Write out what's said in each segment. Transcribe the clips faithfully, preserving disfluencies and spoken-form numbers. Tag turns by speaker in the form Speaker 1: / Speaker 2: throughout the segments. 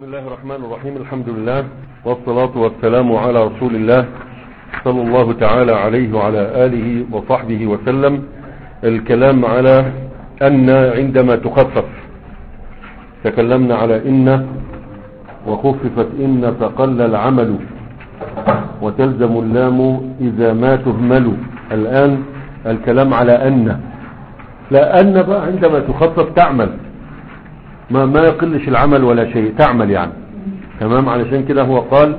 Speaker 1: بسم الله الرحمن الرحيم. الحمد لله والصلاة والسلام على رسول الله صلى الله تعالى عليه وعلى آله وصحبه وسلم. الكلام على أن عندما تخفف تكلمنا على إن وخففت إن فقل العمل وتلزم اللام إذا ما تهمل. الآن الكلام على أن، لا أن بقى عندما تخفف تعمل ما ما يقلش العمل ولا شيء، تعمل يعني تمام. علشان كده هو قال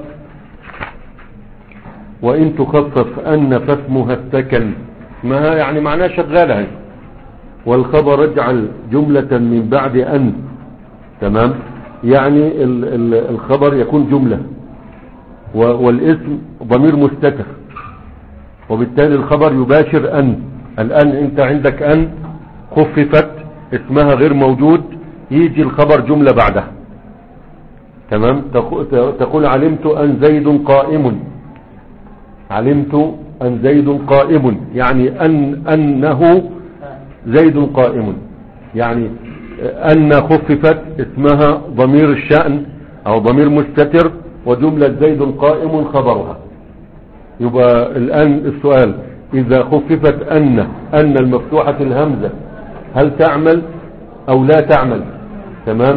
Speaker 1: وإن تخفف أن فاسمها السكن، ما يعني معناه شغالة، والخبر اجعل جملة من بعد أن، تمام. يعني ال ال الخبر يكون جملة والاسم ضمير مستتر، وبالتالي الخبر يباشر أن. الآن انت عندك أن خففت اسمها غير موجود، يجي الخبر جملة بعدها، تمام. تقول علمت أن زيد قائم، علمت أن زيد قائم يعني أن أنه زيد قائم، يعني أن خففت اسمها ضمير الشأن أو ضمير مستتر، وجملة زيد قائم خبرها. يبقى الآن السؤال إذا خففت أن أن المفتوحة الهمزة هل تعمل أو لا تعمل؟ تمام.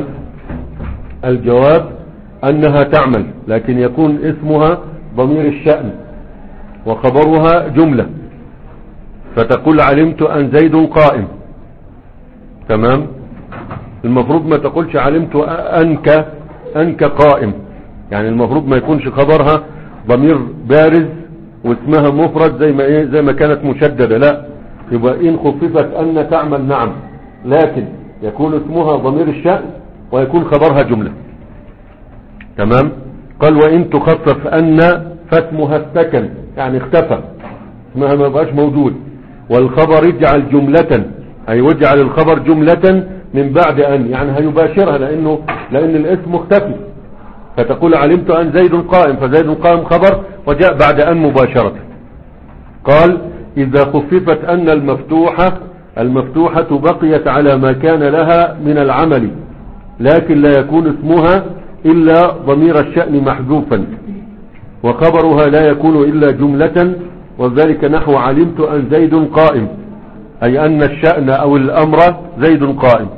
Speaker 1: الجواب أنها تعمل، لكن يكون اسمها ضمير الشأن وخبرها جملة، فتقول علمت أن زيد قائم، تمام. المفروض ما تقولش علمت أنك أنك قائم، يعني المفروض ما يكونش خبرها ضمير بارز واسمها مفرد زي ما ايه زي ما كانت مشددة، لا. يبقى إن خففت أن تعمل نعم، لكن يكون اسمها ضمير الشأن ويكون خبرها جملة، تمام. قال وإن تخفف أن فاسمها السكن، يعني اختفى اسمها ما بقاش موجود، والخبر اجعل جملة، أي واجعل الخبر جملة من بعد أن، يعني هيباشرها لأنه لأن الاسم مختفي، فتقول علمت أن زيد قائم، فزيد قائم خبر وجاء بعد أن مباشرة. قال إذا خففت أن المفتوحة المفتوحة بقيت على ما كان لها من العمل، لكن لا يكون اسمها إلا ضمير الشأن محذوفا، وخبرها لا يكون إلا جملة، وذلك نحو علمت أن زيد قائم، أي أن الشأن أو الأمر زيد قائم.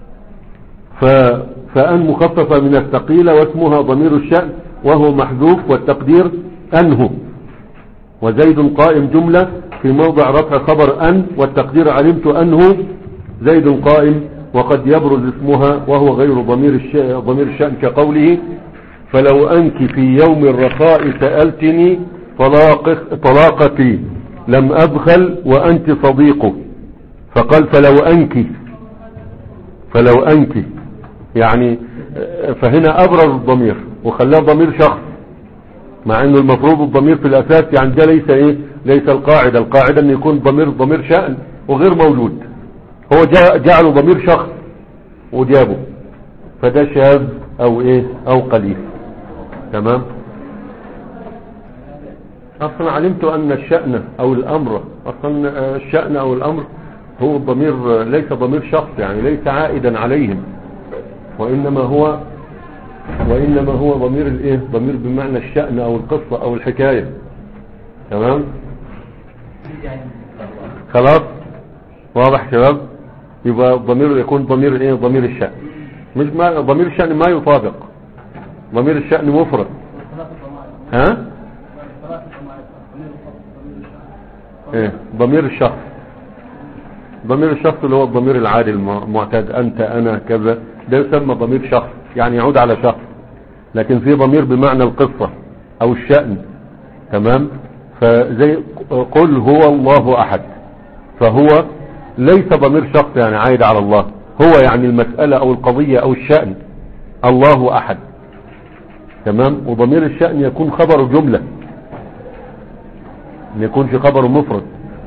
Speaker 1: فأن مخففة من الثقيلة واسمها ضمير الشأن وهو محذوف، والتقدير أنه، وزيد قائم جملة في موضع رفع خبر أن، والتقدير علمت أنه زيد قائم، وقد يبرز اسمها وهو غير ضمير الشأن, ضمير الشأن كقوله فلو أنك في يوم الرخاء سألتني طلاقتي لم أبخل وأنت صديقه، فقال فلو أنك فلو أنك يعني، فهنا أبرز الضمير وخلاه ضمير شخص، مع انه المفروض الضمير في الاساس يعني ده ليس ايه ليس القاعدة القاعدة ان يكون ضمير ضمير شأن وغير موجود، هو جعله ضمير شخص وجابه، فده شاذ او ايه او قليل، تمام. اصلا علمت ان الشأن او الامر، اصلا الشأن او الامر هو الضمير ليس ضمير شخص، يعني ليس عائدا عليهم، وانما هو وإنما هو ضمير الايه ضمير بمعنى الشأن او القصة او الحكاية، تمام. خلاص واضح شباب. يبقى الضمير يكون ضمير ايه ضمير الشأن، مش ما ضمير الشأن ما يطابق ضمير الشأن مفرد. ها ايه ضمير الشخص ضمير الشخص اللي هو الضمير العادي المعتاد، انت انا كذا، ده يسمى ضمير شخص، يعني يعود على شخص. لكن في ضمير بمعنى القصة او الشأن، تمام. فزي قل هو الله احد، فهو ليس ضمير شخص يعني عايد على الله، هو يعني المسألة او القضية او الشأن الله احد، تمام. وضمير الشأن يكون خبر جملة، ما يكونش خبر مفرد.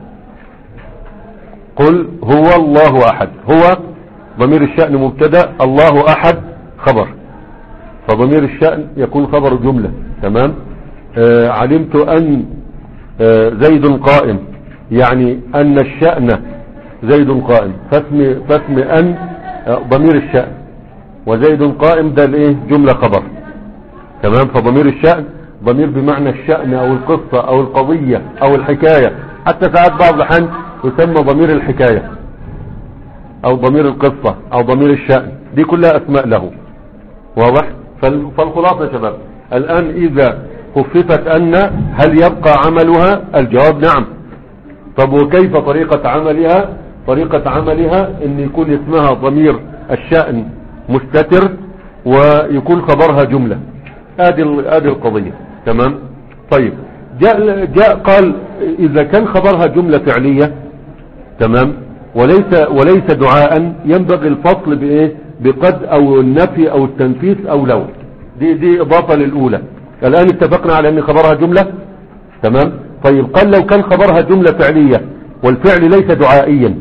Speaker 1: قل هو الله احد، هو ضمير الشأن مبتدا، الله احد خبر، فضمير الشأن يكون خبر جملة، تمام. آه علمت أن آه زيد قائم، يعني أن الشأن زيد قائم، فاسم, فاسم أن آه ضمير الشأن، وزيد قائم ده الايه جملة خبر. تمام. فضمير الشأن ضمير بمعنى الشأن او القصة او القضية او الحكاية، حتى ساعات بعض الأحيان يسمى ضمير الحكاية او ضمير القصة او ضمير الشأن، دي كلها اسماء له. واضح؟ فالخلاصة يا شباب الان اذا خففت ان هل يبقى عملها؟ الجواب نعم. طب وكيف طريقة عملها؟ طريقة عملها ان يكون اسمها ضمير الشأن مستتر ويكون خبرها جملة. ادي ادي القضية. تمام. طيب جاء جاء قال اذا كان خبرها جملة فعلية تمام وليس وليس دعاء ينبغي الفصل بايه؟ بقد او النفي او التنفيذ او لو. دي دي اضافة للاولى. الان اتفقنا على ان خبرها جملة. تمام. طيب قال لو كان خبرها جملة فعلية والفعل ليس دعائيا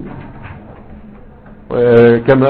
Speaker 1: كما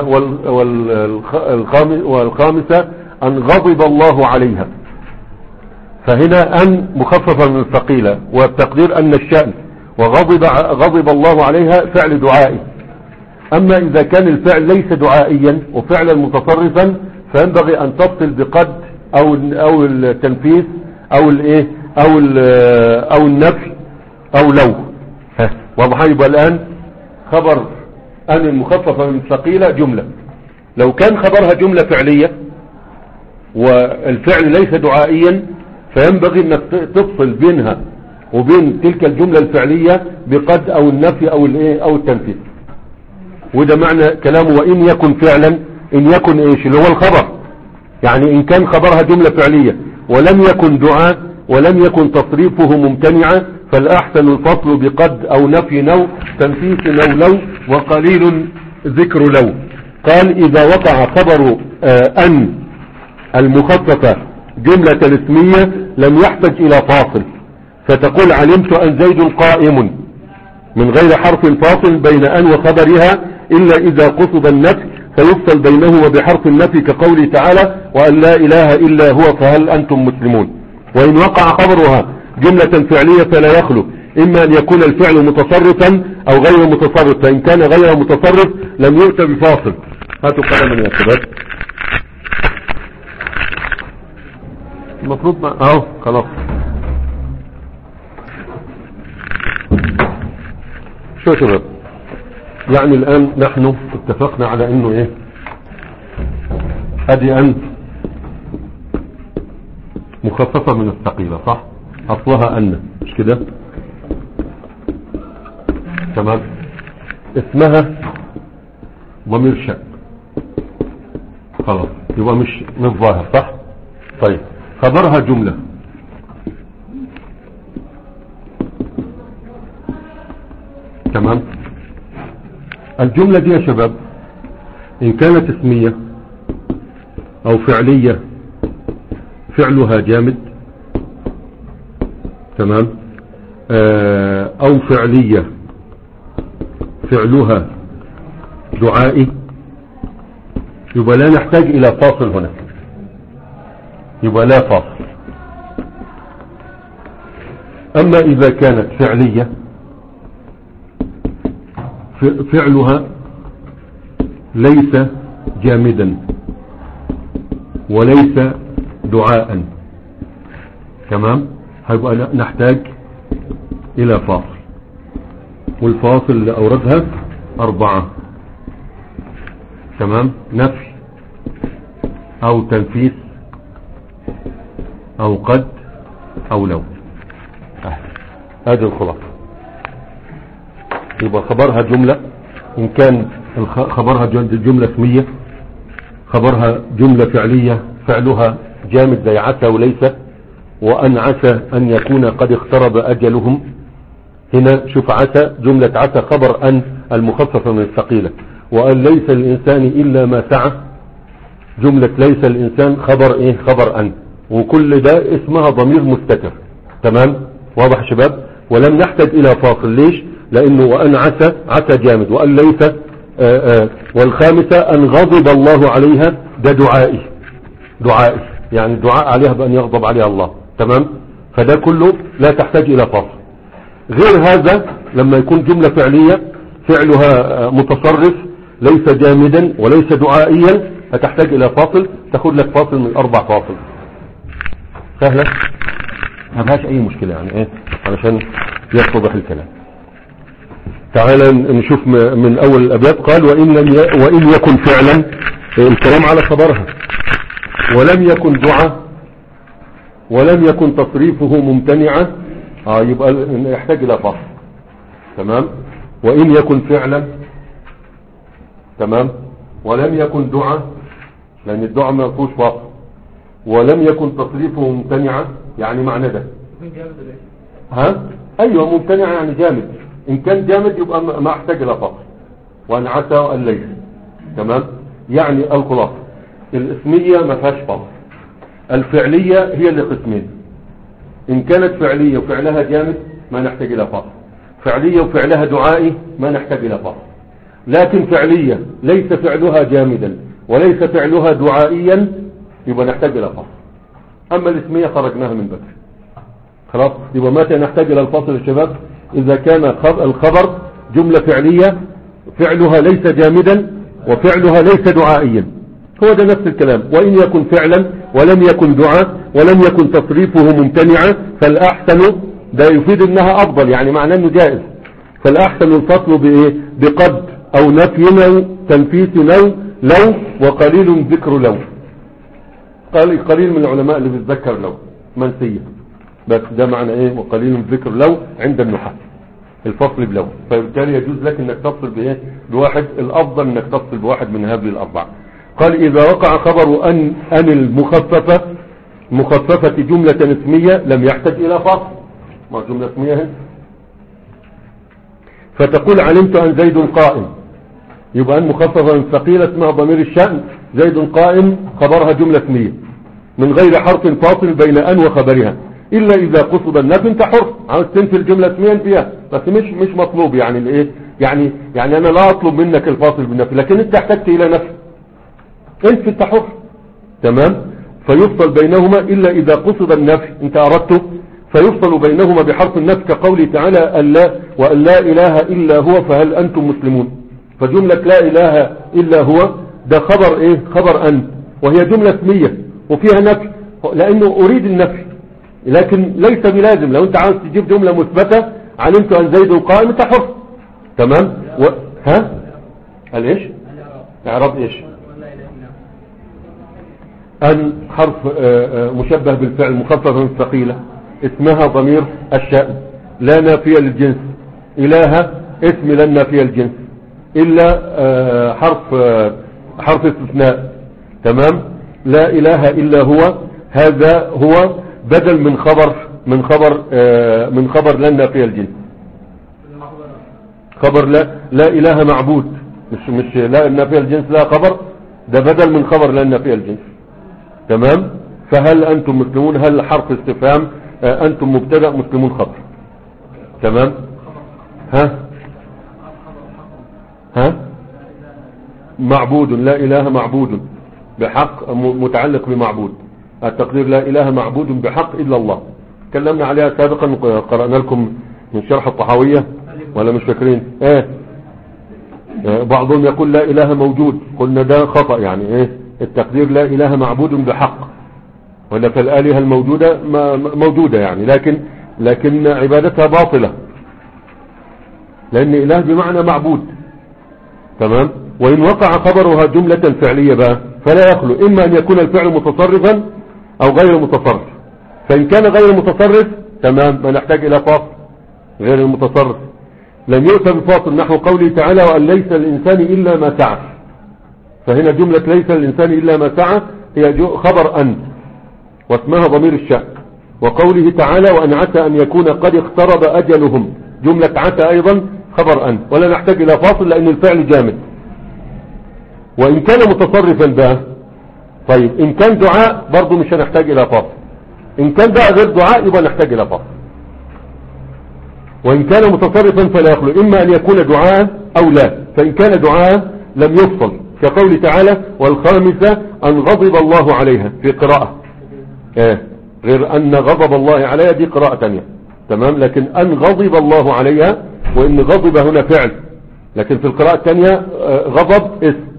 Speaker 1: والخامسة ان غضب الله عليها، فهنا ان مخففة من الثقيلة والتقدير ان الشأن وغضب غضب الله عليها فعل دعائي. اما اذا كان الفعل ليس دعائيا وفعلا متصرفا فينبغي ان تفصل بقد او او التنفيذ او الايه او او النفي او لو. واضح؟ يبقى الان خبر ان المخففة من الثقيلة جملة. لو كان خبرها جملة فعلية والفعل ليس دعائيا فينبغي انك تفصل بينها وبين تلك الجملة الفعلية بقد او النفي او الايه او التنفيذ. وده معنى كلامه وان يكن فعلا. ان يكن ايش اللي هو الخبر، يعني ان كان خبرها جملة فعلية ولم يكن دعاء ولم يكن تصريفه ممتنعا فالاحسن الفصل بقد او نفي نو تنفيذ نو لو وقليل ذكر لو. قال اذا وقع خبر آه ان المخففة جملة اسمية لم يحتج الى فاصل، فتقول علمت ان زيد قائم من غير حرف فاصل بين ان وخبرها الا اذا قصد النفي فيفصل بينه وبحرف النفي كقوله تعالى وان لا اله الا هو فهل انتم مسلمون. وان وقع خبرها جملة فعلية فلا يخلو اما ان يكون الفعل متصرفا او غير متصرف، فان كان غير متصرف لم يؤت بفاصل. هاتوا قلما يا شباب. المفروض ما اهو خلاص. شو يا شباب يعني الان نحن اتفقنا على انه ايه ادي ان مخففة من الثقيلة صح؟ اصلها ان مش كده؟ تمام. اسمها ضمير شأن خلاص يبقى مش من الظاهر صح؟ طيب خبرها جملة تمام. الجملة دي يا شباب ان كانت اسمية او فعلية فعلها جامد تمام آه او فعلية فعلها دعائي يبقى لا نحتاج الى فاصل هنا، يبقى لا فاصل. اما اذا كانت فعلية فعلها ليس جامدا وليس دعاء تمام هيبقى نحتاج الى فاصل، والفاصل اللي اوردها اربعة تمام نفي او تنفيذ او قد او لو. هذه الخلاصة. يبقى خبرها جملة ان كان خبرها جملة اسمية، خبرها جملة فعلية فعلها جامد زي عسى وليس، وان عسى ان يكون قد اقترب اجلهم. هنا شوف عسى جملة عسى خبر ان المخففة من الثقيلة، وان ليس الانسان الا ما سعى جملة ليس الانسان خبر ايه خبر ان، وكل ده اسمها ضمير مستتر تمام. واضح شباب؟ ولم نحتاج الى فاصل. ليش؟ لانه وان عسى عسى جامد، وان ليس آآ آآ والخامسة ان غضب الله عليها ده دعائي دعائي يعني دعاء عليها بان يغضب عليها الله تمام. فده كله لا تحتاج الى فاصل. غير هذا لما يكون جملة فعلية فعلها متصرف ليس جامدا وليس دعائيا هتحتاج الى فاصل، تاخد لك فاصل من اربع فاصل. سهلة ما فيهاش اي مشكلة يعني ايه علشان يتضح الكلام. تعالى نشوف من اول الابيات. قال وان لم ي... وان يكن فعلا، الكلام على خبرها، ولم يكن دعاء، ولم يكن تصريفه ممتنعا، اه يبقى يحتاج الى فصل. تمام. وان يكن فعلا، تمام، ولم يكن دعاء، لان الدعاء ما فيهوش فصل، ولم يكن تصريفه ممتنعا، يعني معنى ده ها ايوه ممتنع يعني جامد. ان كان جامد يبقى ما احتاج الى فصل. وان عسى وان ليس. تمام. يعني الخلاصه الاسميه ما فيهاش فصل. الفعليه هي اللي قسمين، ان كانت فعليه وفعلها جامد ما نحتاج الى فصل، فعليه وفعلها دعائي ما نحتاج الى فصل. لكن فعليه ليس فعلها جامدا وليس فعلها دعائيا يبقى نحتاج الى فصل. اما الاسميه خرجناها من بدري خلاص. يبقى متى نحتاج الى الفصل يا شباب؟ اذا كان الخبر جمله فعليه فعلها ليس جامدا وفعلها ليس دعائيا، هو ده نفس الكلام. وان يكن فعلا ولم يكن دعاء ولم يكن تصريفه ممتنعا فالاحسن، ده يفيد انها افضل، يعني معناه انه جائز. فالاحسن الفصل بايه؟ بقد او نفي او تنفيس لو لو وقليل ذكر لو. قال قليل من العلماء اللي بيتذكر لو منسيه، بس ده معنى ايه وقليل ذكر لو عند النحاة الفصل بلو. فبالتالي يجوز لك انك تفصل بايه بواحد، الافضل انك تفصل بواحد من هذه الاربعه. قال اذا وقع خبر ان ان المخففه مخففه جمله اسميه لم يحتاج الى فصل، ما جمله اسميه هي. فتقول علمت ان زيد قائم، يبقى ان مخففه من ثقيله اسمها ضمير الشأن، زيد قائم خبرها جمله اسميه من غير حرف فاصل بين ان وخبرها، الا اذا قصد النفي. انت حر عاوز تنفي الجمله اسميا فيها، بس مش مش مطلوب يعني الايه يعني يعني انا لا اطلب منك الفاصل بالنفي، لكن انت احتجت الى نفي انت انت حر. تمام. فيفصل بينهما الا اذا قصد النفي، انت اردته، فيفصل بينهما بحرف النفي كقوله تعالى الا وان لا اله الا هو فهل انتم مسلمون. فجمله لا اله الا هو ده خبر ايه؟ خبر ان، وهي جمله اسميه وفيها نفي لانه اريد النفي، لكن ليس بلازم. لو انت عاوز تجيب جملة مثبتة علمت ان زيد قائم انت حر. تمام. و... ها قال ايش؟ اعراب ايش؟ ان حرف مشبه بالفعل مخفف من ثقيلة اسمها ضمير الشأن لا نافية للجنس، إله اسم لا نافية للجنس الا حرف حرف استثناء. تمام. لا اله الا هو هذا هو بدل من خبر من خبر آه من خبر لا نافية الجنس. خبر لا لا اله معبود، مش مش لا نافية الجنس لا خبر، ده بدل من خبر لا نافية الجنس. تمام. فهل انتم مسلمون هل حرف استفهام، آه انتم مبتدا مسلمون خبر. تمام. ها ها معبود لا اله معبود بحق متعلق بمعبود، التقدير لا اله معبود بحق الا الله. تكلمنا عليها سابقا، قرأنا لكم من شرح الطحاوية ولا مش فاكرين ايه؟ بعضهم يقول لا اله موجود، قلنا ده خطأ، يعني ايه التقدير لا اله معبود بحق، ولا فالآلهة الموجودة موجودة يعني، لكن لكن عبادتها باطلة لان اله بمعنى معبود. تمام. وان وقع خبرها جملة فعلية بقى فلا يخلو اما ان يكون الفعل متصرفا او غير متصرف. فان كان غير متصرف تمام ما نحتاج الى فاصل. غير المتصرف لم يؤتى بفاصل نحو قوله تعالى وان ليس الانسان الا ما سعى، فهنا جملة ليس الانسان الا ما سعى هي خبر ان واسمها ضمير الشأن. وقوله تعالى وان عسى ان يكون قد اقترب اجلهم جملة عسى ايضا خبر ان، ولا نحتاج الى فاصل لان الفعل جامد. وان كان متصرفا بقى طيب ان كان دعاء برضو مش هنحتاج الى فاصل، ان كان بقى غير دعاء يبقى نحتاج الى فاصل. وان كان متصرفا فلا يخلو اما ان يكون دعاء او لا، فان كان دعاء لم يفصل كقول تعالى والخامسة ان غضب الله عليها في قراءة ايه غير ان غضب الله عليها دي قراءة تانية. تمام. لكن ان غضب الله عليها، وان غضب هنا فعل، لكن في القراءة التانية غضب اسم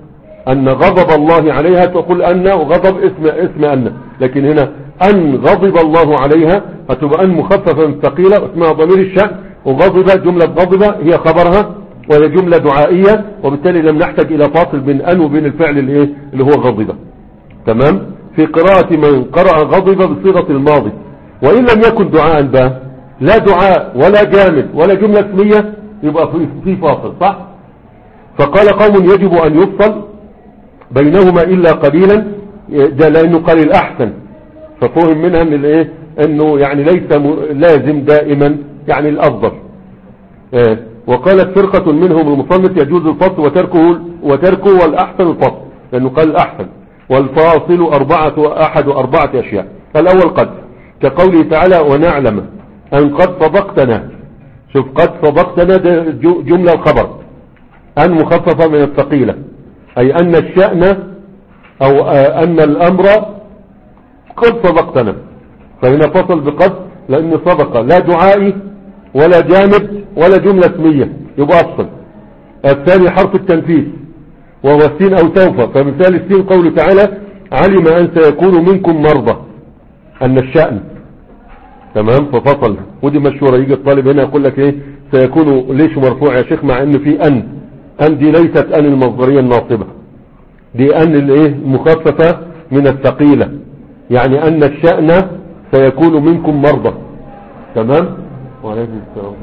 Speaker 1: أن غضب الله عليها تقول أن، وغضب اسم اسم أن، لكن هنا أن غضب الله عليها هتبقى أن مخففة ثقيلة اسمها ضمير الشأن، وغضب جملة غضب هي خبرها وهي جملة دعائية، وبالتالي لم نحتاج إلى فاصل بين أن وبين الفعل اللي, اللي هو غضب. تمام. في قراءة من قرأ غضب بصيغة الماضي، وإن لم يكن دعاء بها لا دعاء ولا جامد ولا جملة اسمية يبقى في فاصل، صح؟ فقال قوم يجب أن يفصل بينهما إلا قليلا، ده لأنه قال الأحسن، ففهم منها ان الايه انه يعني ليس لازم دائما يعني الافضل. اه وقالت فرقة منهم المصنف يجوز الفصل وتركه وتركه والأحسن الفصل، لأنه قال الأحسن. والفاصل أربعة أحد أربعة أشياء. الأول قد، كقوله تعالى ونعلم أن قد صدقتنا. شوف قد صدقتنا ده جملة الخبر، أن مخففة من الثقيلة، أي أن الشأن أو أن الأمر قد صدقتنا، فهنا فصل بقد لأن صدق لا دعائي ولا جامد ولا جملة اسمية يبقى أفصل. الثاني حرف التنفيذ وهو السين أو سوف، فمثال السين قوله تعالى علم أن سيكون منكم مرضى، أن الشأن. تمام. ففصل، ودي مشهورة، يجي الطالب هنا يقول لك ايه سيكون ليش مرفوع يا شيخ، مع ان في أن أن دي ليست أن المصدرية الناصبة، دي أن الايه المخففة من الثقيلة، يعني أن الشأن سيكون منكم مرضى. تمام. وعليكم السلام.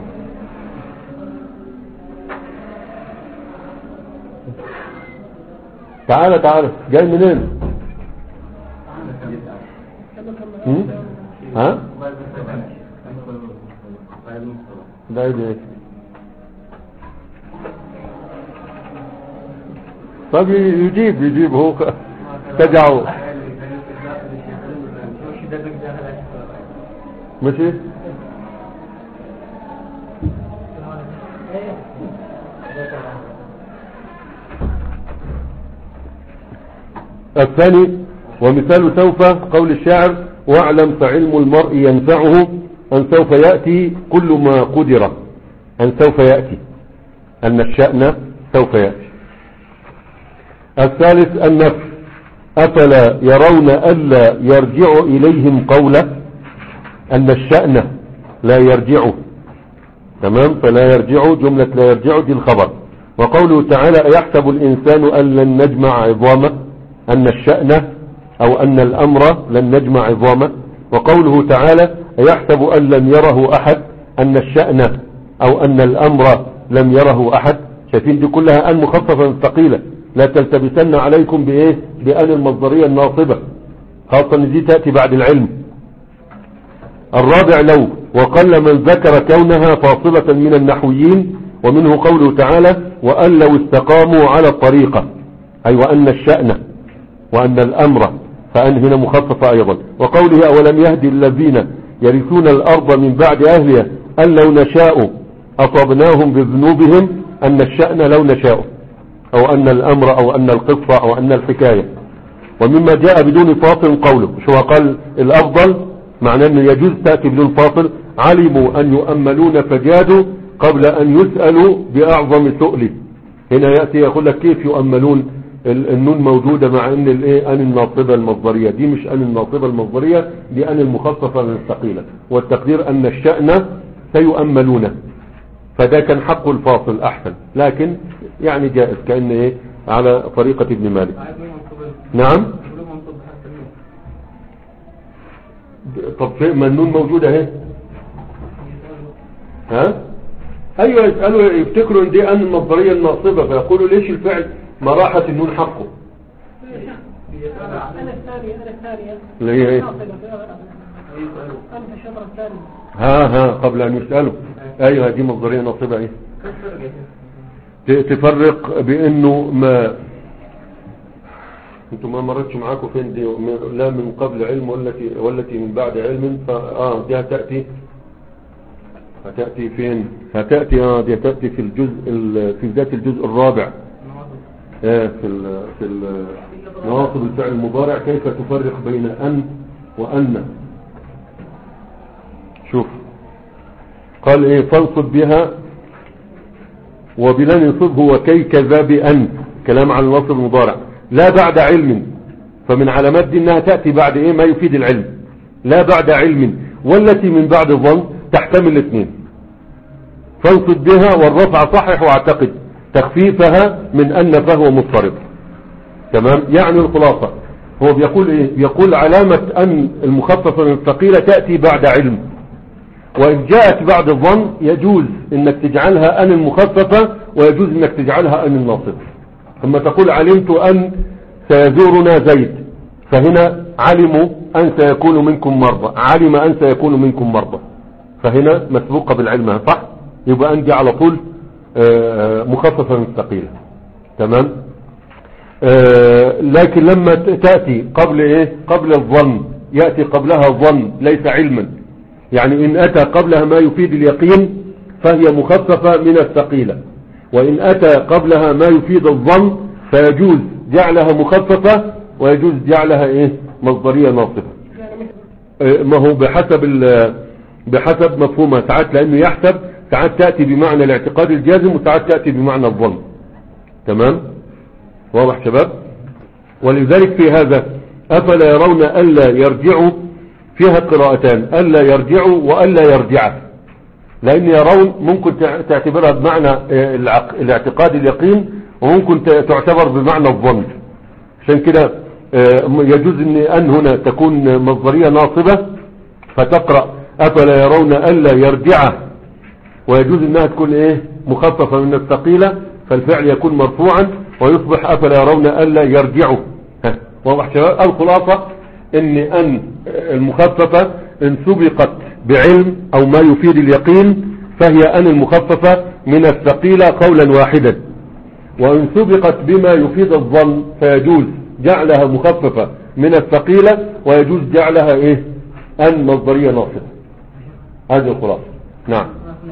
Speaker 1: تعالى تعالى جاي منين؟ ها؟ ده ايه؟ طب يجيب يجيب هو تجعوا ماشي. الثاني ومثال سوف قول الشاعر واعلم فعلم المرء ينفعه أن سوف يأتي كل ما قدر، أن سوف يأتي، أن الشأن سوف يأتي. الثالث النفي، أفلا يرون ألا يرجع إليهم قولا، أن الشأن لا يرجع. تمام. فلا يرجع جملة لا يرجع دي الخبر. وقوله تعالى يحسب الإنسان أن لن نجمع عظامه، أن الشأن أو أن الأمر لن نجمع عظامه. وقوله تعالى يحسب أن لن يره أحد، أن الشأن أو أن الأمر لم يره أحد. شايفين دي كلها أن مخففة ثقيلة، لا تلتبسن عليكم بإيه بأن المصدرية الناصبة، خاصة ان دي تأتي بعد العلم. الرابع لو، وقل من ذكر كونها فاصلة من النحويين، ومنه قوله تعالى وأن لو استقاموا على الطريقة، أي وأن الشأن وأن الأمر، فأن هنا مخففة أيضا. وقوله أولم يهدي الذين يرثون الأرض من بعد أهلها أن لو نشاء أصبناهم بذنوبهم، أن الشأن لو نشاء أو أن الأمر أو أن القصة أو أن الحكاية. ومما جاء بدون فاصل قوله، شو قال الأفضل معناه أنه يجوز تأتي بدون فاصل، علموا أن يؤملون فجادوا قبل أن يسألوا بأعظم سؤل. هنا يأتي يقول لك كيف يؤملون، النون موجودة مع أن الايه أن الناصبة المصدرية، دي مش أن الناصبة المصدرية، دي أن المخففة من الثقيلة، والتقدير أن الشأن سيؤملون، فده كان حق الفاصل أحسن، لكن يعني جائز كأن ايه على طريقة ابن مالك. نعم. طب في ما النون موجودة اهي، ها ايوه يسألوا يفتكروا ان دي ان المصدرية الناصبة، فيقولوا ليش الفعل ما راحت النون حقه.
Speaker 2: انا الثانية انا الثانية
Speaker 1: اللي هي ايه؟
Speaker 2: انا في الشطر الثاني.
Speaker 1: ها ها قبل ان يسألوا. ايوه دي مصدرية ناصبة ايه. تفرق بانه ما انتم ما مرتش معاكم فين دي، لا من قبل علم والتي والتي من بعد علم، فاه دي هتأتي هتأتي فين هتأتي اه دي هتأتي في الجزء في ذات الجزء الرابع اه في ال في نواصب الفعل المضارع، كيف تفرق بين ان وان. شوف قال ايه فانصب بها وبلن ينصبه وكي كذا بأن، كلام عن النصب المضارع. لا بعد علم، فمن علامات دي انها تأتي بعد ايه ما يفيد العلم، لا بعد علم. والتي من بعد الظن تحتمل الاثنين، فانصب بها والرفع صحح واعتقد تخفيفها من ان فهو مضطرب. تمام. يعني الخلاصة هو بيقول ايه؟ بيقول علامة ان المخففة من الثقيلة تأتي بعد علم، وإن جاءت بعد الظن يجوز انك تجعلها ان المخففة، ويجوز انك تجعلها ان الناصبة. ثم تقول علمت ان سيزورنا زيد، فهنا علموا ان سيكون منكم مرضى، علم ان سيكون منكم مرضى، فهنا مسبوقة بالعلم، صح؟ يبقى ان دي على طول مخففة من الثقيلة. تمام. لكن لما تأتي قبل ايه؟ قبل الظن، يأتي قبلها ظن ليس علما، يعني ان اتى قبلها ما يفيد اليقين فهي مخففة من الثقيلة، وان اتى قبلها ما يفيد الظن فيجوز جعلها مخففة ويجوز جعلها ايه؟ مصدرية ناصبة. ما هو بحسب بحسب مفهومها، ساعات لانه يحسب، ساعات تأتي بمعنى الاعتقاد الجازم، وساعات تأتي بمعنى الظن. تمام. واضح شباب؟ ولذلك في هذا أفلا يرون ألا يرجعوا فيها قراءتان، ألا يرجعوا وألا يرجع، لأن يرون ممكن تعتبرها بمعنى الاعتقاد اليقين، وممكن تعتبر بمعنى الظن. عشان كده يجوز ان أن هنا تكون مصدرية ناصبة فتقرأ أفلا يرون ألا يرجع، ويجوز انها تكون ايه؟ مخففة من الثقيلة، فالفعل يكون مرفوعا ويصبح أفلا يرون ألا يرجعوا. واضح شباب؟ الخلاصة ان ان المخففة ان سبقت بعلم او ما يفيد اليقين فهي ان المخففة من الثقيلة قولا واحدا، وان سبقت بما يفيد الظن فيجوز جعلها مخففة من الثقيلة، ويجوز جعلها ايه؟ ان مصدرية ناصبة. هذه الخلاصة. نعم.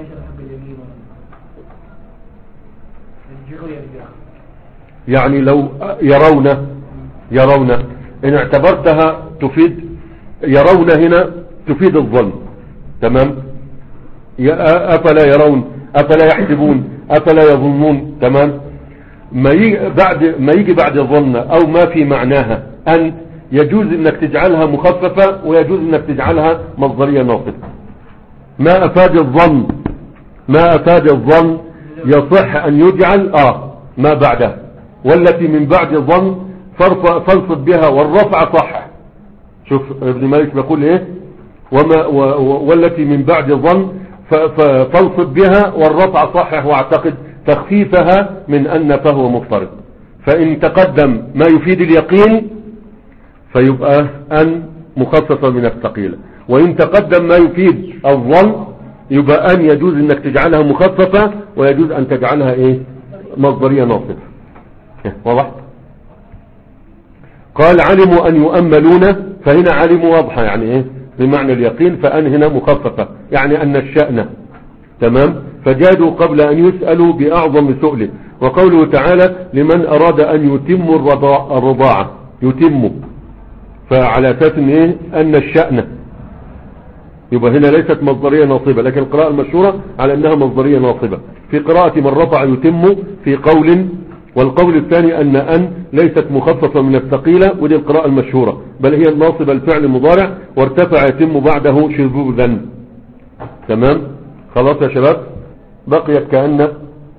Speaker 1: يعني لو يرون يرون ان اعتبرتها تفيد، يرون هنا تفيد الظن. تمام. افلا يرون، افلا يحسبون، افلا يظنون. تمام. ما يجي بعد ما يجي بعد الظن او ما في معناها ان يجوز انك تجعلها مخففة، ويجوز انك تجعلها مصدرية ناصبة. ما افاد الظن ما افاد الظن يصح ان يجعل اه ما بعدها، والتي من بعد الظن فانصب بها والرفع صح. شوف ابن مالك بيقول ايه؟ وما والتي من بعد الظن فانصب بها والرفع صحح واعتقد تخفيفها من ان فهو مفترض. فان تقدم ما يفيد اليقين فيبقى ان مخففة من الثقيلة، وان تقدم ما يفيد الظن يبقى ان يجوز انك تجعلها مخففة، ويجوز ان تجعلها ايه؟ مصدرية ناصبة. واضح؟ قال علموا ان يؤملون، فهنا علموا واضحة يعني ايه؟ بمعنى اليقين، فان هنا مخففة يعني ان الشأن. تمام. فجادوا قبل ان يسألوا باعظم سؤله. وقوله تعالى لمن اراد ان يتم الرضاعة، يتم، فعلى اساس ان ايه؟ ان الشأن، يبقى هنا ليست مصدرية ناصبة، لكن القراءة المشهورة على انها مصدرية ناصبة. في قراءة من رفع يتم في قول، والقول الثاني ان ان ليست مخففة من الثقيلة، ودي القراءة المشهورة، بل هي الناصبة الفعل المضارع وارتفع يتم بعده شذوذا. تمام. خلاص يا شباب. بقيت كأن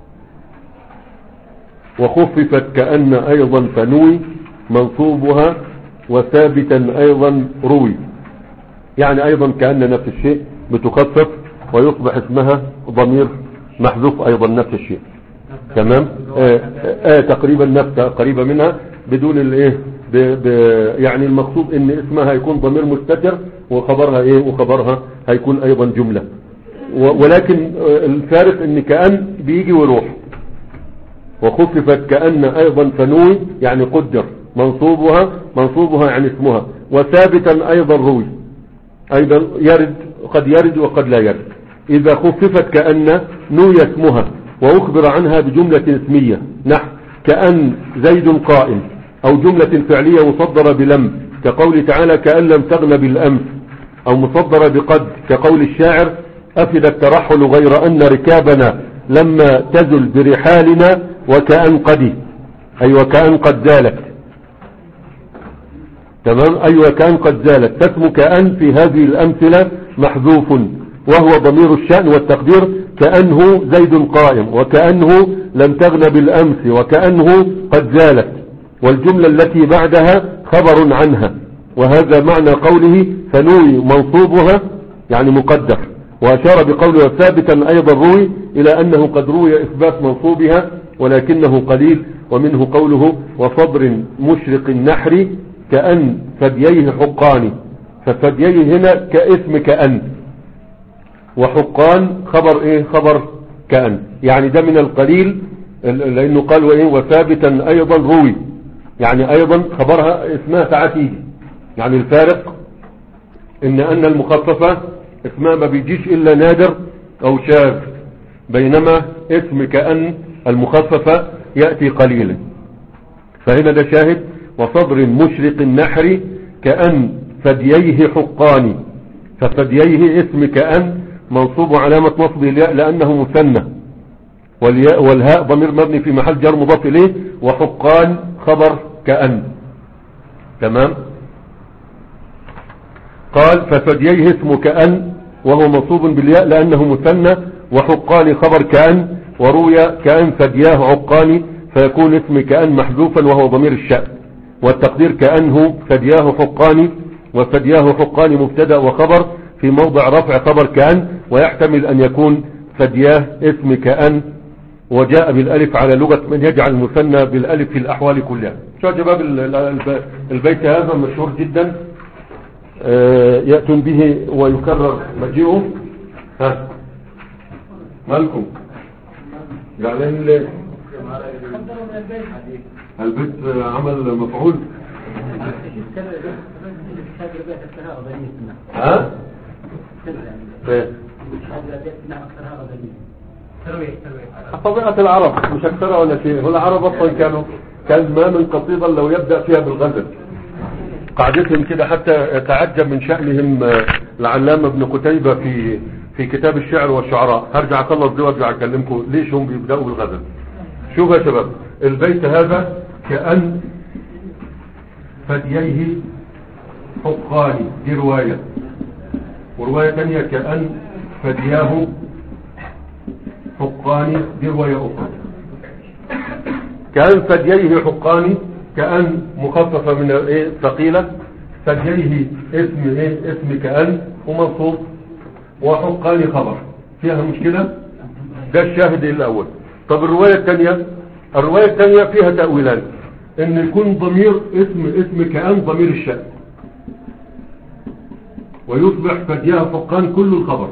Speaker 1: وخففت كأن ايضا فنوي منصوبها وثابتا ايضا روي، يعني ايضا كأن نفس الشيء بتخفف ويصبح اسمها ضمير محذوف ايضا نفس الشيء. تمام. آه آه تقريبا نفسها قريبة منها بدون الايه يعني المقصود ان اسمها هيكون ضمير مستتر، وخبرها ايه؟ وخبرها هيكون ايضا جملة، ولكن آه الفارق ان كأن بيجي ويروح. وخففت كأن ايضا فنوي يعني قدر، منصوبها منصوبها يعني اسمها، وثابتا ايضا روي، ايضا يرد، قد يرد وقد لا يرد. اذا خففت كأن نوي اسمها واخبر عنها بجملة اسمية نحو كأن زيد قائم، او جملة فعلية مصدرة بلم كقول تعالى كأن لم تغن بالامس، او مصدرة بقد كقول الشاعر افد الترحل غير ان ركابنا لما تزل برحالنا وكأن قدي، اي وكأن قد زالت. تمام. أيوة كأن قد زالت. فاسم كأن في هذه الأمثلة محذوف وهو ضمير الشأن والتقدير كأنه زيد قائم وكأنه لم تغن بالأمس وكأنه قد زالت، والجملة التي بعدها خبر عنها. وهذا معنى قوله فنوي منصوبها يعني مقدر. وأشار بقوله ثابتا أيضا روي إلى أنه قد روي إثبات منصوبها ولكنه قليل. ومنه قوله وصبر مشرق النحر كأن ثدييه حقان، فثدييه هنا كاسم كأن، وحقان خبر ايه خبر كأن، يعني ده من القليل لانه قال وايه وثابتا ايضا روي، يعني ايضا خبرها اسمها ساعات يجي. يعني الفارق ان ان المخففة اسمها ما بيجيش الا نادر او شاذ، بينما اسم كأن المخففة يأتي قليلا. فهنا ده شاهد وصبر مشرق النحر كأن ثدييه حقان، فثدييه اسم كأن منصوب علامة نصبه الياء لأنه مثنى، والياء والهاء ضمير مبني في محل جر مضاف إليه، وحقان خبر كأن. تمام. قال فثدييه اسم كأن وهو منصوب بالياء لأنه مثنى، وحقان خبر كأن، وروي كأن ثدياه عقان فيكون اسم كأن محذوفا وهو ضمير الشأن، والتقدير كأنه ثدياه حقان، وثدياه حقان مبتدأ وخبر في موضع رفع خبر كأن، ويحتمل أن يكون ثدياه اسم كأن وجاء بالألف على لغة من يجعل المثنى بالألف في الأحوال كلها. شو جباب البيت هذا مشهور جدا يأتون به ويكرر مجيئه. ها مالكم قاعدين ليه البيت عمل مفعول؟ ها طبيعة العرب مش اكثرها ولا شيء. هو العرب اصلا كانوا كان ما من قصيدة لو يبدأ فيها بالغزل قاعدتهم كده، حتى يتعجب من شأنهم العلامة ابن قتيبة في في كتاب الشعر والشعراء. هرجع اخلص دي وارجع اكلمكم ليش هم بيبدأوا بالغزل. شوف يا شباب البيت هذا كأن ثدييه حقان دي رواية، ورواية ثانية كأن ثدياه حقان دي رواية أخرى. كأن ثدييه حقان كأن مخففة من ايه ثقيلة، ثدييه اسم ايه اسم كأن ومنصوب، وحقان خبر. فيها مشكلة؟ ده الشاهد الأول. طب الرواية الثانية الرواية الثانية فيها تأويلان، ان يكون ضمير اسم اسم كأن ضمير الشأن ويصبح ثدياه حقان كل الخبر.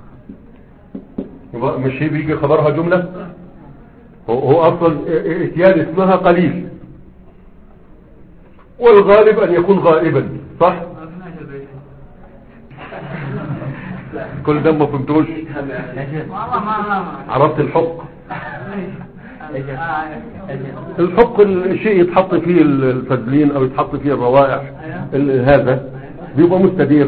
Speaker 1: مش هي بيجي خبرها جملة، هو اصلا اتيان اسمها قليل والغالب ان يكون غائبا، صح؟ كل ده ما فهمتوش. عرفت الحق؟ الحق الشيء يتحط فيه الفدلين او يتحط فيه الروائح، هذا بيبقى مستدير.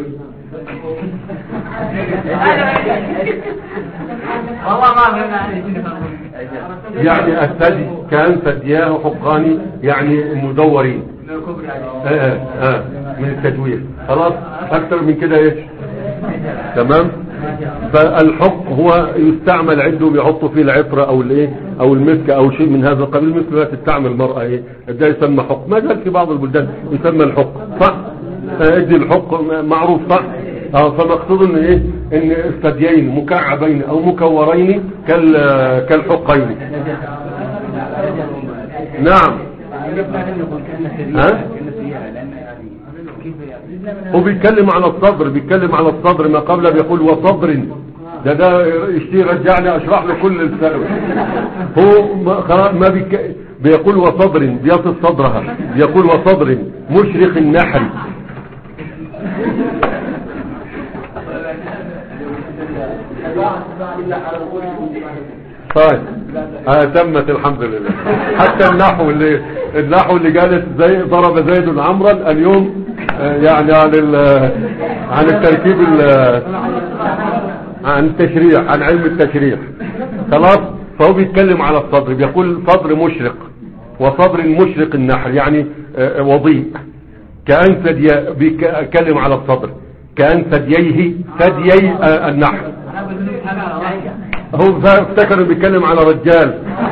Speaker 1: يعني الثدي كان ثدياه حقاني يعني مدورين آه آه من التدوير. خلاص اكثر من كده ايش؟ تمام. فالحق هو يستعمل عنده بيحطوا فيه العطرة او الايه او المسك او شيء من هذا القبيل، مثل ما تستعمل المرأة ايه ده يسمى حق. ما زال في بعض البلدان يسمى الحق، صح؟ ادي الحق معروف، صح؟ اه فمقصود ان ايه ان الثديين مكعبين او مكورين كال كالحقين. نعم. ها هو بيتكلم على الصدر، بيتكلم على الصدر ما قبل بيقول وصدر. ده ده يشتي رجعني اشرح له كل الفرق. هو ما, ما بيك... بيقول وصدر بيصف صدرها، بيقول وصدر مشرق النحر. طيب آه تمت الحمد لله. حتى النحو اللي النحو اللي قالت زي ضرب زيد عمرا اليوم آه يعني عن عن التركيب عن التشريح، عن علم التشريح. خلاص. فهو بيتكلم على الصدر، بيقول صدر مشرق وصدر مشرق النحر يعني آه وضيء. كأن ثدي بيتكلم على الصدر، كأن ثدييه ثديي آه النحل. هو افتكر بيتكلم على رجال.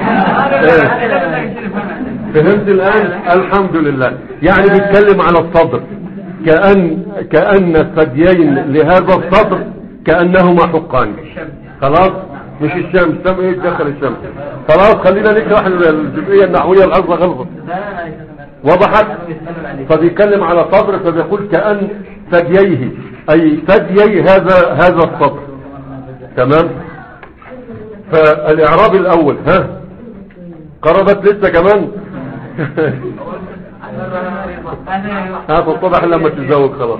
Speaker 1: فهمت الآن؟ الحمد لله. يعني بيتكلم على الصدر، كأن كأن الثديين لهذا الصدر كأنهما حقان. خلاص، مش الشمس، سم ايه دخل الشمس. خلاص خلينا نشرح الجزئية النحوية الغلطة غلطة. وضحت؟ فبيتكلم على صدر، فبيقول كأن ثدييه اي ثديي هذا هذا الصدر. تمام. فالاعراب الاول ها قربت لسه كمان. هتتضح لما تتزوج خلاص.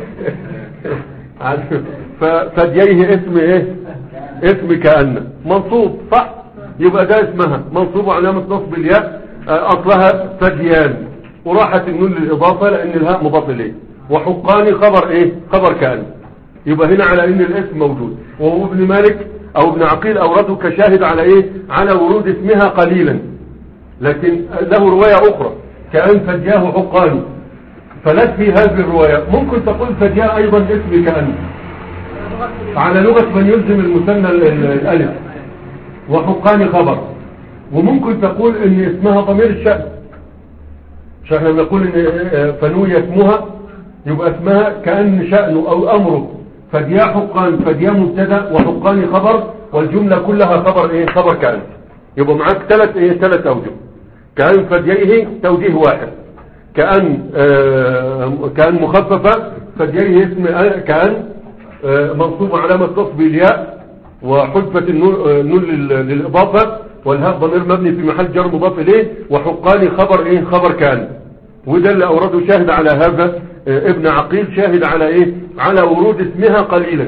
Speaker 1: فثدييه اسم ايه؟ اسم كأن منصوب، صح؟ يبقى ده اسمها منصوب علامة نصب الياء، اصلها ثديان، وراحت النون للاضافة لان الهاء مضاف اليه. وحقاني خبر ايه؟ خبر كأن. يبقى هنا على ان الاسم موجود، وهو ابن مالك او ابن عقيل اورده كشاهد على ايه؟ على ورود اسمها قليلا، لكن له رواية اخرى كأن ثدياه حقاني. فلت في هذه الرواية ممكن تقول ثدياه ايضا اسم كأن على لغة من يلزم المثنى الالف، وحقاني خبر. وممكن تقول ان اسمها ضمير الشأن، مش احنا بنقول ان فنوية اسمها، يبقى اسمها كأن شأنه او امره فديا حقان، فديا مبتدا وحقاني خبر، والجملة كلها خبر ايه؟ خبر كأن. يبقى معاك ثلاث ايه؟ ثلاث اوجه. كأن فدييه توجيه واحد، كأن آه كأن مخففة فدييه اسم كأن آه منصوب علامة نصب الياء وحذفة النون للإضافة، والهاء ضمير مبني في محل جر مضاف إليه، وحقاني خبر ايه؟ خبر كأن. وده اللي أورده شاهد على هذا آه ابن عقيل، شاهد على ايه؟ على ورود اسمها قليلا.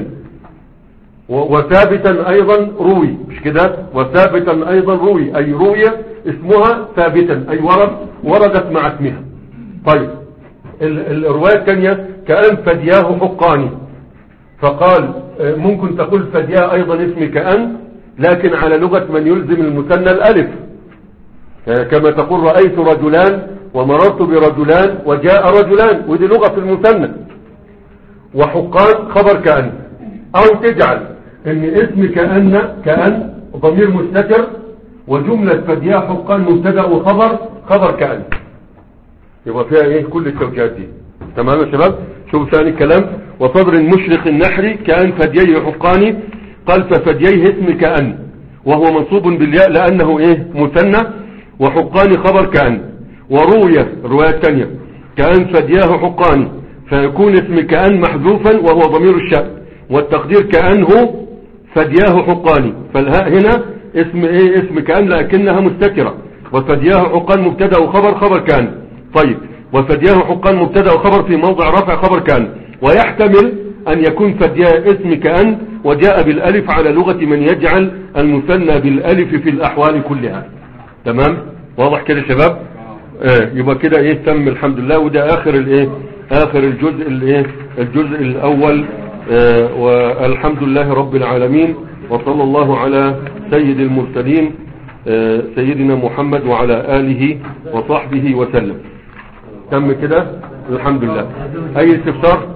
Speaker 1: وثابتا ايضا روي، مش كده؟ وثابتا ايضا روي، اي روي اسمها ثابتا، اي ورد وردت مع اسمها. طيب الرواية الثانية كأن فدياه حقاني، فقال ممكن تقول فدياه ايضا اسم كأن، لكن على لغة من يلزم المثنى الالف، كما تقول رأيت رجلان ومررت برجلان وجاء رجلان، ودي لغة في المثنى. وحقان خبر كأن، او تجعل ان اسم كأن كأن ضمير مستتر، وجملة فدياه حقان مبتدا وخبر خبر كأن. يبقى فيها ايه؟ كل التوجيهات دي. تمام يا شباب؟ شوف ثاني الكلام. وصدر مشرق النحر كأن فدييه حقاني، قال ففدييه اسم كأن، وهو منصوب بالياء لأنه ايه؟ مثنى، وحقاني خبر كأن. وروية الرواية الثانية كأن فدياه حقاني، فيكون اسم كأن محذوفا وهو ضمير الشأن، والتقدير كأنه فدياه حقاني، فالهاء هنا اسم ايه؟ اسم كأن لكنها مستترة. وفدياه حقان مبتدا وخبر خبر كأن. طيب وفدياه حقان مبتدا وخبر في موضع رفع خبر كأن. ويحتمل ان يكون فدياه اسم كأن وجاء بالالف على لغة من يجعل المثنى بالالف في الاحوال كلها. تمام؟ واضح كده يا شباب؟ آه يبقى كده ايه؟ تم الحمد لله. وده اخر الايه؟ اخر الجزء الايه؟ الجزء الاول. آه والحمد لله رب العالمين، وصلى الله على سيد المرسلين آه سيدنا محمد وعلى آله وصحبه وسلم. تم كده الحمد لله. اي استفسار؟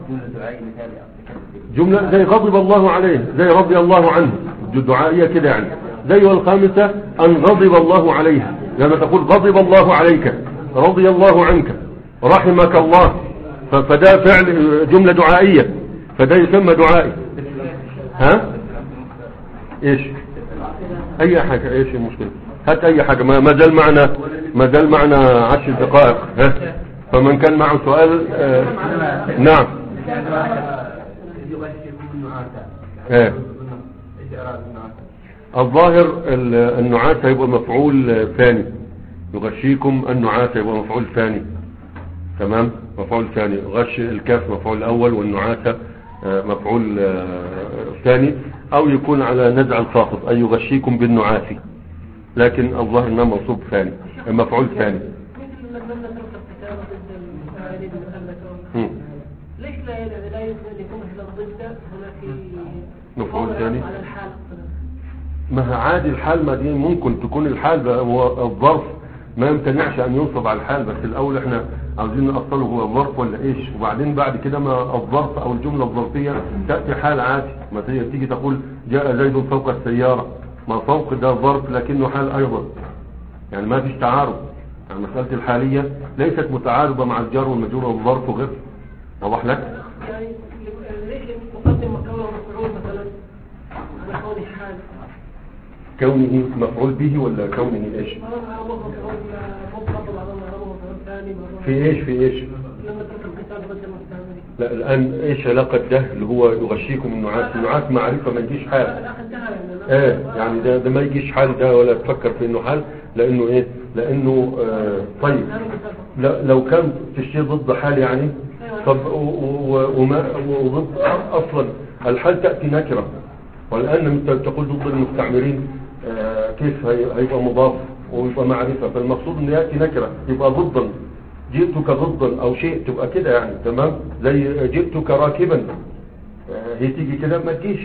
Speaker 1: جملة زي غضب الله عليه، زي رضي الله عنه، دعائية كده يعني. زي والخامسة ان غضب الله عليها، لما تقول غضب الله عليك، رضي الله عنك، رحمك الله، فده فعل جملة دعائية، فده يسمى دعائي. ها ايش اي حاجة؟ ايش المشكلة؟ هات اي حاجة، ما زال معنا ما زال معنا عشر دقائق. ها فمن كان معه سؤال. آه نعم. ايه الظاهر النعاس هيبقى مفعول ثاني، يغشيكم النعاس هيبقى مفعول ثاني. تمام؟ مفعول ثاني. غش الكاف مفعول اول، والنعاسة مفعول ثاني، او يكون على نزع الخافض اي يغشيكم بالنعاس، لكن الظاهر انه منصوب ثاني، مفعول ثاني.
Speaker 2: ليش لا لا يكون مثل ضد هنا في
Speaker 1: مفعول ثاني؟ ما عادي الحال، ما دي ممكن تكون الحال هو الظرف، ما يمتنعش ان ينصب على الحال، بس الاول احنا عاوزين نأصله هو ظرف ولا ايش، وبعدين بعد كده ما الظرف او الجملة الظرفية تأتي حال عادي. ما تيجي تقول جاء زيد فوق السيارة، ما فوق ده ظرف لكنه حال ايضا، يعني ما فيش تعارض. يعني مسألة الحالية ليست متعارضة مع الجار والمجرور والظرف وغيره. واضح لك؟
Speaker 2: يعني ليش مقدم مكونه مفعول مثلا على كونه حال؟
Speaker 1: كونه مفعول به ولا كونه ايش؟ في ايش في ايش؟ لا الان ايش علاقة ده اللي هو يغشيكم النعاس؟ النعاس معرفة ما يجيش حال. ايه يعني ده, ده ما يجيش حال ده ولا تفكر في انه حال، لانه ايه؟ لانه آه طيب لو كان الشيء ضد حال يعني طب وما وضد اصلا الحال تأتي نكرة، والان انت تقول ضد المستعمرين آه كيف هيبقى مضاف ويبقى معرفة؟ فالمقصود انه يأتي نكرة يبقى ضدا. جئتك ضدا او شيء تبقى كده يعني تمام، زي جئتك راكبا آه هي تيجي كده ما تجيش.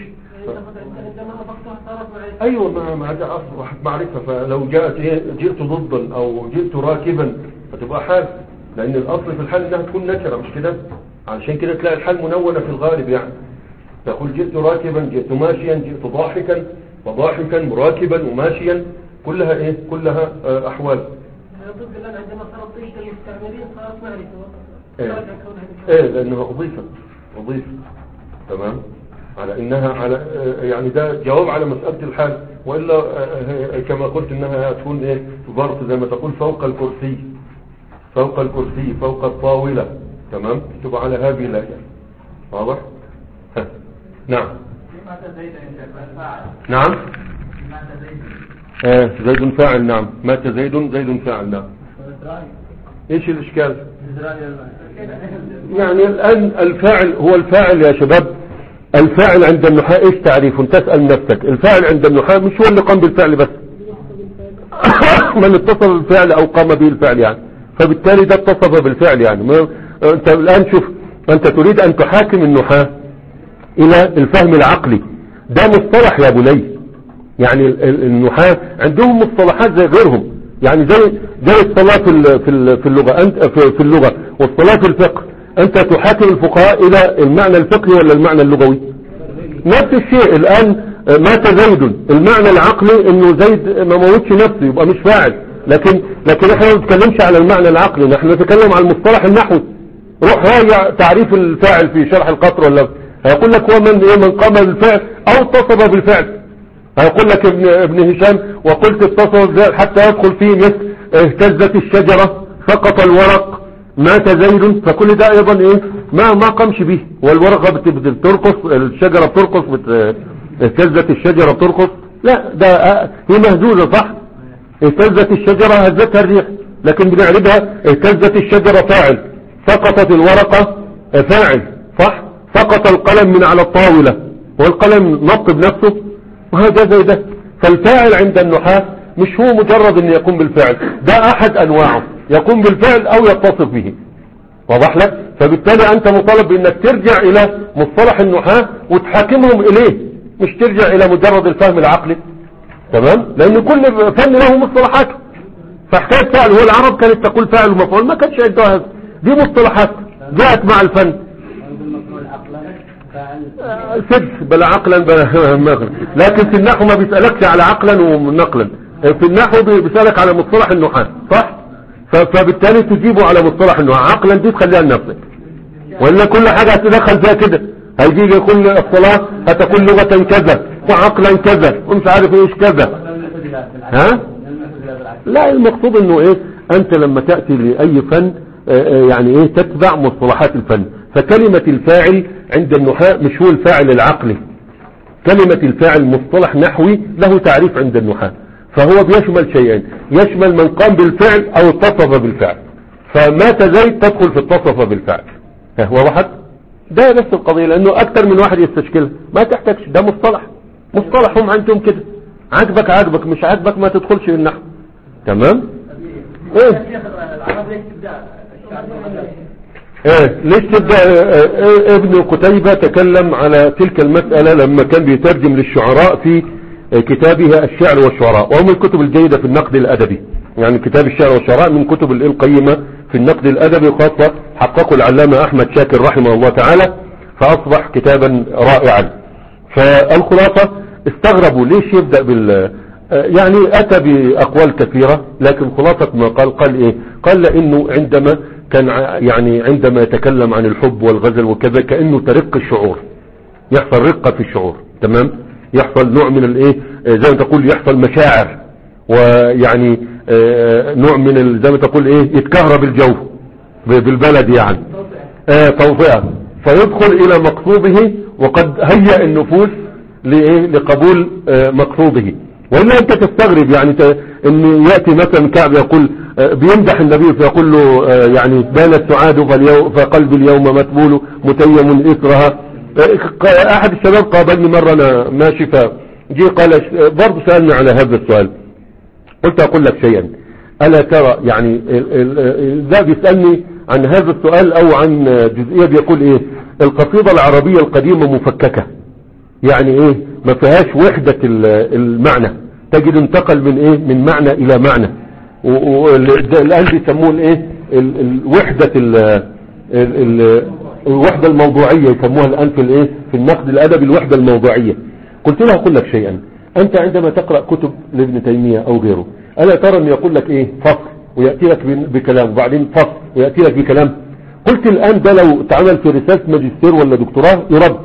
Speaker 1: ايوه ما ما ده اصبحت معرفة. فلو جاءت ايه جئت ضدا او جئت راكبا فتبقى حال، لان الاصل في الحال انها تكون نكرة مش كده؟ علشان كده تلاقي الحال منونة في الغالب، يعني تقول جئت راكبا، جئت ماشيا، جئت ضاحكا وضاحكا مراكبا وماشيا، كلها ايه؟ كلها اه احوال.
Speaker 2: ضد الان عندما صارت تيجي المستعمرين صارت معرفة
Speaker 1: ايه, ايه لانها اضيفت اضيفت تمام على انها على يعني ده جواب على مسألة الحال، وإلا كما قلت انها تكون ايه ظرف زي ما تقول فوق الكرسي، فوق الكرسي فوق الطاولة تمام، تبقى على هذه الآية. واضح؟ نعم نعم آه زيد فاعل. نعم مات زيد، زيد فاعل. نعم ايش الاشكال؟ يعني الان الفاعل هو الفاعل يا شباب. الفاعل عند النحاة ايش تعريف؟ تسأل نفسك. الفاعل عند النحاة مش هو اللي قام بالفعل بس من اتصل بالفعل او قام به الفعل يعني، فبالتالي ده اتصف بالفعل يعني. ما انت الان شوف، انت تريد ان تحاكم النحاة الى الفهم العقلي، ده مصطلح يا بني. يعني النحاة عندهم مصطلحات زي غيرهم، يعني زي زي الصلاة في في اللغة انت في اللغة والصلاة في الفقه. انت تحاكم الفقهاء الى المعنى الفقهي ولا المعنى اللغوي؟ نفس الشيء. الان مات زيد، المعنى العقلي انه زيد ما موتش نفسه يبقى مش فاعل، لكن لكن احنا ما بنتكلمش على المعنى العقلي، نحن نتكلم على المصطلح النحوي. روح راجع تعريف الفاعل في شرح القطر ولا هيقول لك هو من من قام بالفعل او اتصف بالفعل. هيقول لك ابن ابن هشام وقلت اتصف بالفعل حتى يدخل فيه مثل اهتزت الشجرة سقط الورق مات زيد، فكل ده ايضا ايه ما ما قامش به. والورقة بترقص، الشجرة بترقص، اهتزت الشجرة بترقص، لا ده هي مهزوزة صح. اهتزت الشجرة هزتها الريح، لكن بنعربها اهتزت الشجرة فاعل، سقطت الورقة فاعل صح. سقط القلم من على الطاولة والقلم نط بنفسه، وهذا زي ده. فالفاعل عند النحاة مش هو مجرد ان يقوم بالفعل، ده احد انواعه، يقوم بالفعل او يتصف به. واضح لك؟ فبالتالي انت مطالب بانك ترجع الى مصطلح النحاة وتحاكمهم اليه، مش ترجع الى مجرد الفهم العقلي. تمام؟ لان كل فن له مصطلحات. فحكاية فعل، هو العرب كانت تقول فاعل ومفعول، ما كانش عندها هذا، دي مصطلحات جاءت مع الفن. سد بلا عقلا بلا نقلا، لكن في النحو ما بيسألكش على عقلا ونقلا، في النحو بيسألك على مصطلح النحاة صح. فبالتالي تجيبه على مصطلح النحاة، عقلا دي تخليها لنفسك، وإلا كل حاجة هتدخل فيها كده. هيجي يقول الصلاة هتكون لغة كذا وعقلا كذا ومش عارف ايش كذا. ها لا، المقصود انه ايه، انت لما تأتي لأي فن يعني ايه تتبع مصطلحات الفن. فكلمة الفاعل عند النحاة مش هو الفاعل العقلي، كلمة الفاعل مصطلح نحوي له تعريف عند النحاة، فهو بيشمل شيئين، يشمل من قام بالفعل او اتصف بالفعل. فمات زيد تدخل في اتصف بالفعل. ها وضحت؟ ده نفس القضية، لانه اكتر من واحد يستشكلها، ما تحتاجش، ده مصطلح مصطلح هم عندهم كده، عجبك عجبك، مش عجبك ما تدخلش في النحو. تمام؟ ايه ايه ليش تبدأ إيه ابن قتيبة تكلم على تلك المسألة لما كان بيترجم للشعراء في كتابها الشعر والشعراء، وهم الكتب الجيدة في النقد الأدبي. يعني كتاب الشعر والشعراء من كتب القيمة في النقد الأدبي، وخاصة حققه العلامة أحمد شاكر رحمه الله تعالى، فأصبح كتابا رائعا. فالخلاصة استغربوا ليش يبدأ بال يعني أتى بأقوال كثيرة، لكن خلاصة ما قال قال إيه؟ قال لأنه عندما كان يعني عندما يتكلم عن الحب والغزل وكذا كأنه ترق الشعور، يحصل رقة في الشعور، تمام، يحصل نوع من الايه زي ما تقول يحصل مشاعر، ويعني نوع من زي ما تقول ايه يتكهرب الجو بالبلد يعني اه توطئة، فيدخل الى مقصوده وقد هيأ النفوس لايه لقبول اه مقصوده. وإلا انت تستغرب يعني ان يأتي مثلا كعب يقول اه بيمدح النبي فيقول له اه يعني بان السعاد فقلب اليوم متبول متيم إثرها. احد الشباب قابلني مرة انا ماشي فجي قال برضه سألني على هذا السؤال، قلت اقول لك شيئا، الا ترى يعني ذا بيسألني عن هذا السؤال او عن جزئية بيقول ايه القصيدة العربية القديمة مفككة، يعني ايه ما فيهاش وحدة المعنى، تجد انتقل من ايه من معنى الى معنى، والآن بيسموه الايه الوحدة الوحدة الموضوعية يسموها الآن في الايه في النقد الأدبي الوحدة الموضوعية. قلت له أقول لك شيئا، أنت عندما تقرأ كتب لابن تيمية أو غيره ألا ترى أن يقول لك إيه فصل ويأتي لك بكلام وبعدين فصل ويأتي لك بكلام؟ قلت الآن ده لو تعمل في رسالة ماجستير ولا دكتوراه يرد.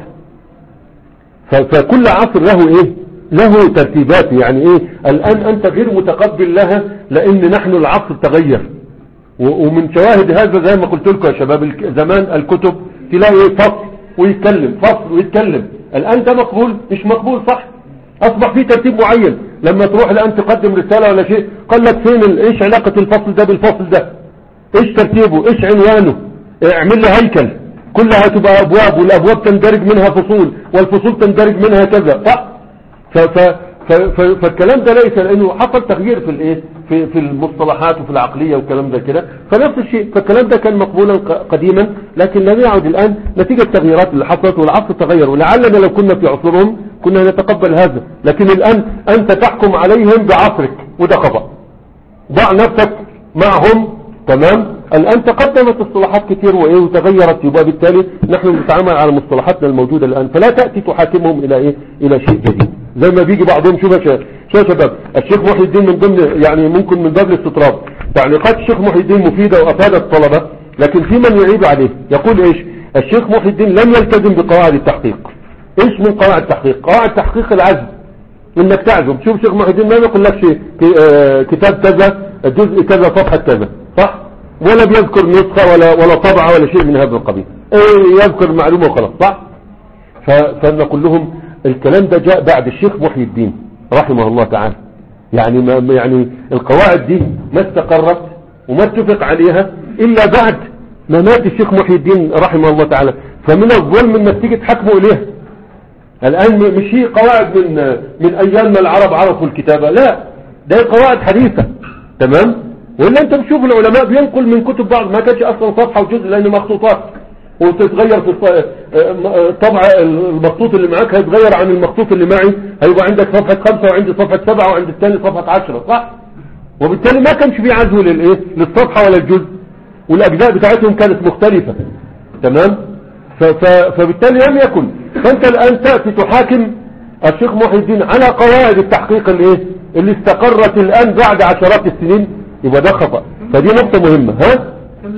Speaker 1: فكل عصر له إيه له ترتيبات، يعني إيه الآن أنت غير متقبل لها لأن نحن العصر تغير، ومن شواهد هذا زي ما قلت لكم يا شباب زمان الكتب تلاقي فصل ويتكلم فصل ويتكلم، الآن ده مقبول مش مقبول صح، أصبح في ترتيب معين. لما تروح الآن تقدم رسالة ولا شيء قال لك فين ايش علاقة الفصل ده بالفصل ده، ايش ترتيبه، ايش عنوانه، اعمل له هيكل، كلها تبقى أبواب والأبواب تندرج منها فصول والفصول تندرج منها كذا صح. ف ف فالكلام ده ليس لانه حصل تغيير في الايه في في المصطلحات وفي العقليه والكلام ده كده، فنفس الشيء فالكلام ده كان مقبولا قديما لكن لم يعد الان نتيجه التغييرات اللي حصلت والعصر تغير، ولعلنا لو كنا في عصرهم كنا نتقبل هذا، لكن الان انت تحكم عليهم بعصرك وده خطأ. ضع نفسك معهم تمام. الان تقدمت اصطلاحات كتير وايه وتغيرت، يبقى بالتالي نحن نتعامل على مصطلحاتنا الموجوده الان، فلا تاتي تحاكمهم الى ايه الى شيء جديد زي ما بيجي بعضهم. شوف يا شباب الشيخ محي الدين من ضمن يعني ممكن من باب الاستطراد تعليقات الشيخ محي الدين مفيدة وافادت الطلبة، لكن في من يعيب عليه يقول ايش الشيخ محي الدين لم يلتزم بقواعد التحقيق. ايش من قواعد التحقيق؟ قواعد تحقيق العزم انك تعزم. شوف الشيخ محي الدين ما يقول لك شيء كتاب كذا جزء كذا صفحة كذا صح، ولا بيذكر نسخة ولا ولا طبعة ولا شيء من هذا القبيل، ايه يذكر معلومة وخلاص صح. فنقول لهم الكلام ده جاء بعد الشيخ محي الدين رحمه الله تعالى، يعني ما يعني القواعد دي ما استقرت وما اتفق عليها الا بعد ما مات الشيخ محي الدين رحمه الله تعالى، فمن الظلم انك تيجي تحكموا اليها. الان مش هي قواعد من من ايام ما العرب عرفوا الكتابة، لا ده قواعد حديثة تمام. ولا انت بتشوف العلماء بينقل من كتب بعض ما كانش اصلا صفحة وجزء لانه مخطوطات، وتتغير في طبع المخطوط اللي معاك هيتغير عن المخطوط اللي معي، هيبقى عندك صفحة خمسة وعندي صفحة سبعة وعند الثاني صفحة عشرة صح. وبالتالي ما كانش فيه عزو للايه للصفحة ولا الجزء، والاجزاء بتاعتهم كانت مختلفة تمام. فبالتالي لم يكن. فانت الان تأتي تحاكم الشيخ محي الدين على قواعد التحقيق الايه اللي استقرت الان بعد عشرات السنين، يبقى ده خطأ. فدي نقطة مهمة. ها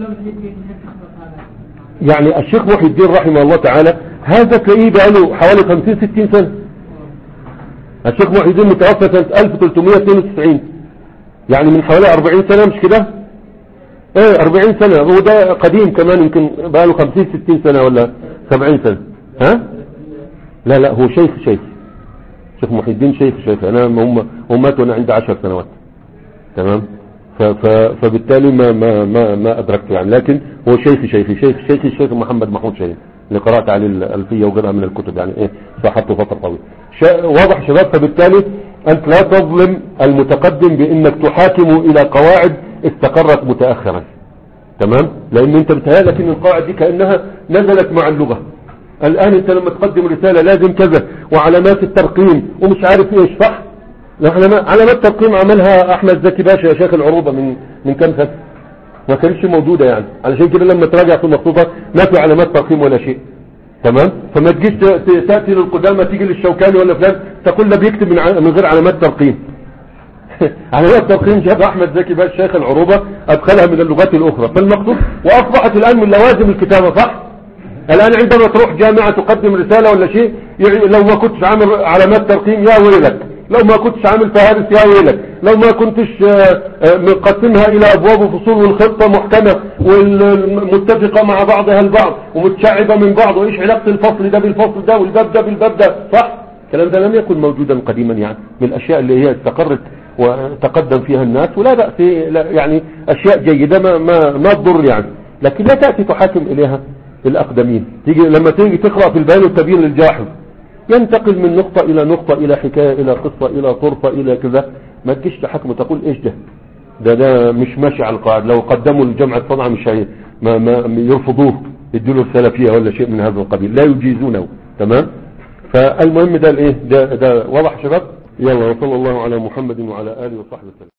Speaker 1: يعني الشيخ محي الدين رحمه الله تعالى هذا تلاقيه بقاله حوالي خمسين ستين سنة. الشيخ محي الدين متوفى سنة ألف وثلاثمائة واثنين وتسعين، يعني من حوالي أربعين سنة مش كده؟ ايه أربعين سنة، هو ده قديم كمان يمكن بقاله خمسين ستين سنة ولا سبعين سنة. ها لا لا هو شيخ شيخ شيخ محي الدين شيخ شيخ انا هم هم ماتوا وانا عندي عشر سنوات تمام. فبالتالي ما ما ما ما ادركت يعني، لكن هو شيخ شيخ شيخ شيخ الشيخ محمد محمود شاهين اللي قرات عليه الألفية وغيرها من الكتب، يعني ايه صاحبته فترة طويلة. واضح شباب. فبالتالي انت لا تظلم المتقدم بانك تحاكم الى قواعد استقرت متأخرا تمام، لان انت بتهيألك ان القواعد دي كأنها نزلت مع اللغة. الان انت لما تقدم رسالة لازم كذا وعلامات الترقيم ومش عارف ايش صح، علامات علامات ترقيم عملها احمد زكي باشا يا شيخ العروبة من من كام سنة، ما كانتش موجودة يعني، علشان كده لما تراجع في المخطوطة ما في علامات ترقيم ولا شيء. تمام. فما تجيش تأتي للقدامى تيجي للشوكاني ولا فلان تقول ده بيكتب من من غير علامات ترقيم. علامات ترقيم جاب احمد زكي باشا شيخ العروبة ادخلها من اللغات الاخرى فالمقصود، واصبحت الان من لوازم الكتابة. صح الان عندما تروح جامعة تقدم رسالة ولا شيء، لو ما كنتش عامل علامات ترقيم يا ويلك، لو ما كنتش عامل فهارس يا ويلك، لو ما كنتش مقسمها الى ابواب وفصول والخطة محكمة والمتفقة مع بعضها البعض ومتشعبة من بعض، وايش علاقة الفصل ده بالفصل ده والباب ده بالباب ده. صح الكلام ده لم يكن موجودا قديما، يعني من الاشياء اللي هي استقرت وتقدم فيها الناس، ولا بأس يعني اشياء جيدة ما ما ما تضر يعني، لكن لا تأتي تحاكم اليها الاقدمين. تيجي لما تيجي تقرأ في البيان والتبيين للجاحظ ينتقل من نقطة الى نقطة الى حكاية الى قصة الى طرفة الى كذا، ما تجيش تحكم وتقول ايش ده ده ده مش ماشي على القاعدة. لو قدموا لجامعة صنعاء مش هي ما, ما يرفضوه يدوا له السلفية ولا شيء من هذا القبيل، لا يجيزونه. تمام. فالمهم ده الايه ده ده واضح شباب. يلا وصلى الله على محمد وعلى آله وصحبه وسلم.